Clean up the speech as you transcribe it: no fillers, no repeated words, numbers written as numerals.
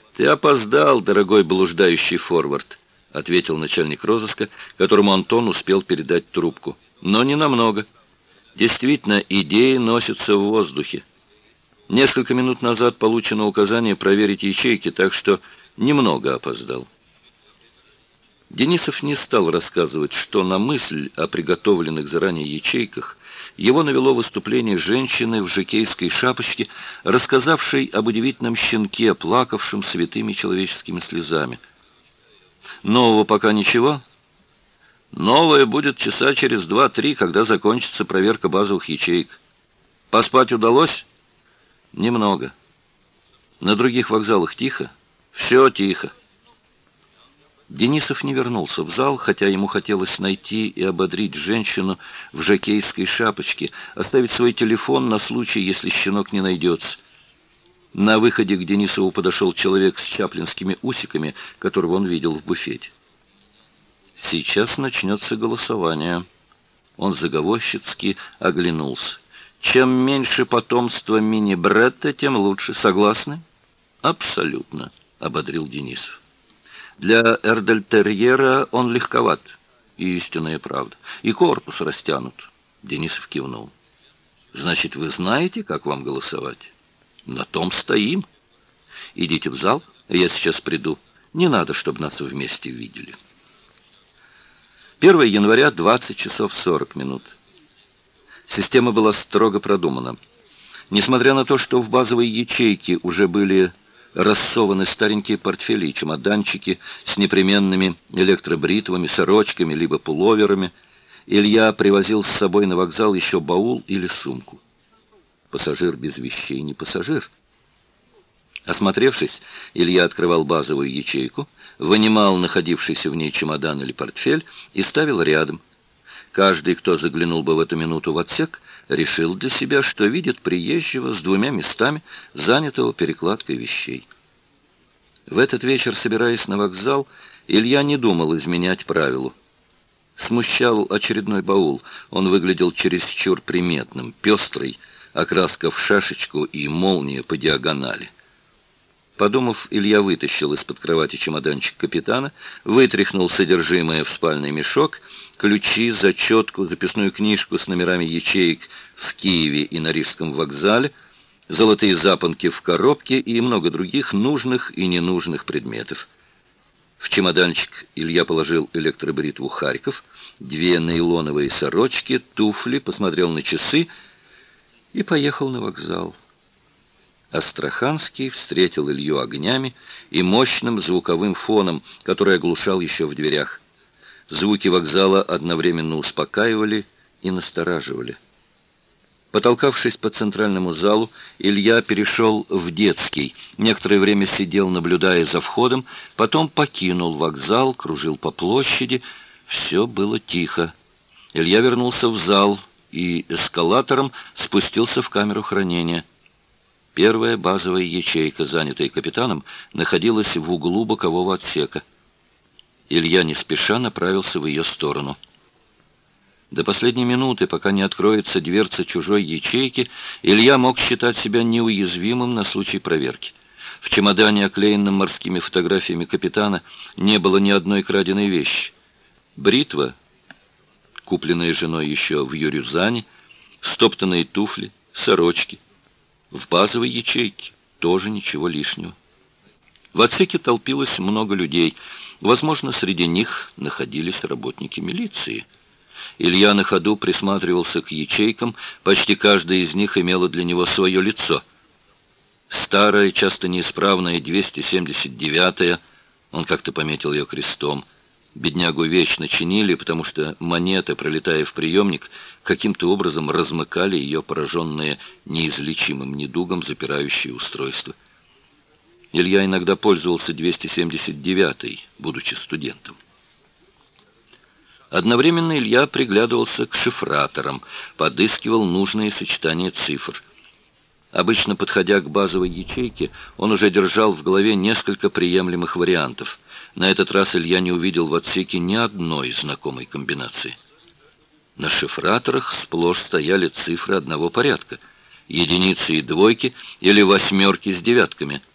«Ты опоздал, дорогой блуждающий форвард», — ответил начальник розыска, которому Антон успел передать трубку. «Но не намного. Действительно, идеи носятся в воздухе. Несколько минут назад получено указание проверить ячейки, так что немного опоздал». Денисов не стал рассказывать, что на мысль о приготовленных заранее ячейках его навело выступление женщины в жокейской шапочке, рассказавшей об удивительном щенке, плакавшем святыми человеческими слезами. «Нового пока ничего?» «Новое будет часа через 2-3, когда закончится проверка базовых ячеек. Поспать удалось?» «Немного. На других вокзалах тихо?» «Все тихо». Денисов не вернулся в зал, хотя ему хотелось найти и ободрить женщину в жокейской шапочке, оставить свой телефон на случай, если щенок не найдется. На выходе к Денисову подошел человек с чаплинскими усиками, которого он видел в буфете. «Сейчас начнется голосование». Он заговорщицки оглянулся. «Чем меньше потомства мини-бретта, тем лучше. Согласны?» «Абсолютно», — ободрил Денисов. «Для эрдельтерьера он легковат. Истинная правда. И корпус растянут». Денисов кивнул. «Значит, вы знаете, как вам голосовать?» «На том стоим. Идите в зал, я сейчас приду. Не надо, чтобы нас вместе видели». 1 января, 20 часов 40 минут. Система была строго продумана. Несмотря на то, что в базовой ячейке уже были рассованы старенькие портфели и чемоданчики с непременными электробритвами, сорочками либо пуловерами, Илья привозил с собой на вокзал еще баул или сумку. Пассажир без вещей не пассажир. Осмотревшись, Илья открывал базовую ячейку, вынимал находившийся в ней чемодан или портфель и ставил рядом. Каждый, кто заглянул бы в эту минуту в отсек, решил для себя, что видит приезжего с 2 местами, занятого перекладкой вещей. В этот вечер, собираясь на вокзал, Илья не думал изменять правилу. Смущал очередной баул. Он выглядел чересчур приметным, пестрый, окраска в шашечку и молния по диагонали. Подумав, Илья вытащил из-под кровати чемоданчик капитана, вытряхнул содержимое в спальный мешок, ключи, зачетку, записную книжку с номерами ячеек в Киеве и на Рижском вокзале, золотые запонки в коробке и много других нужных и ненужных предметов. В чемоданчик Илья положил электробритву «Харьков», 2 нейлоновые сорочки, туфли, посмотрел на часы и поехал на вокзал. Астраханский встретил Илью огнями и мощным звуковым фоном, который оглушал еще в дверях. Звуки вокзала одновременно успокаивали и настораживали. Потолкавшись по центральному залу, Илья перешел в детский. Некоторое время сидел, наблюдая за входом, потом покинул вокзал, кружил по площади. Все было тихо. Илья вернулся в зал и эскалатором спустился в камеру хранения. Первая базовая ячейка, занятая капитаном, находилась в углу бокового отсека. Илья не спеша направился в ее сторону. До последней минуты, пока не откроется дверца чужой ячейки, Илья мог считать себя неуязвимым на случай проверки. В чемодане, оклеенном морскими фотографиями капитана, не было ни одной краденой вещи. Бритва, купленная женой еще в Юрюзане, стоптанные туфли, сорочки. В базовой ячейке тоже ничего лишнего. В отсеке толпилось много людей. Возможно, среди них находились работники милиции. Илья на ходу присматривался к ячейкам. Почти каждая из них имела для него свое лицо. Старая, часто неисправная 279-я, он как-то пометил ее крестом. Беднягу вечно чинили, потому что монеты, пролетая в приемник, каким-то образом размыкали ее пораженное неизлечимым недугом запирающее устройство. Илья иногда пользовался 279-й, будучи студентом. Одновременно Илья приглядывался к шифраторам, подыскивал нужные сочетания цифр. Обычно, подходя к базовой ячейке, он уже держал в голове несколько приемлемых вариантов. На этот раз Илья не увидел в отсеке ни одной знакомой комбинации. На шифраторах сплошь стояли цифры одного порядка: единицы и двойки или восьмерки с девятками.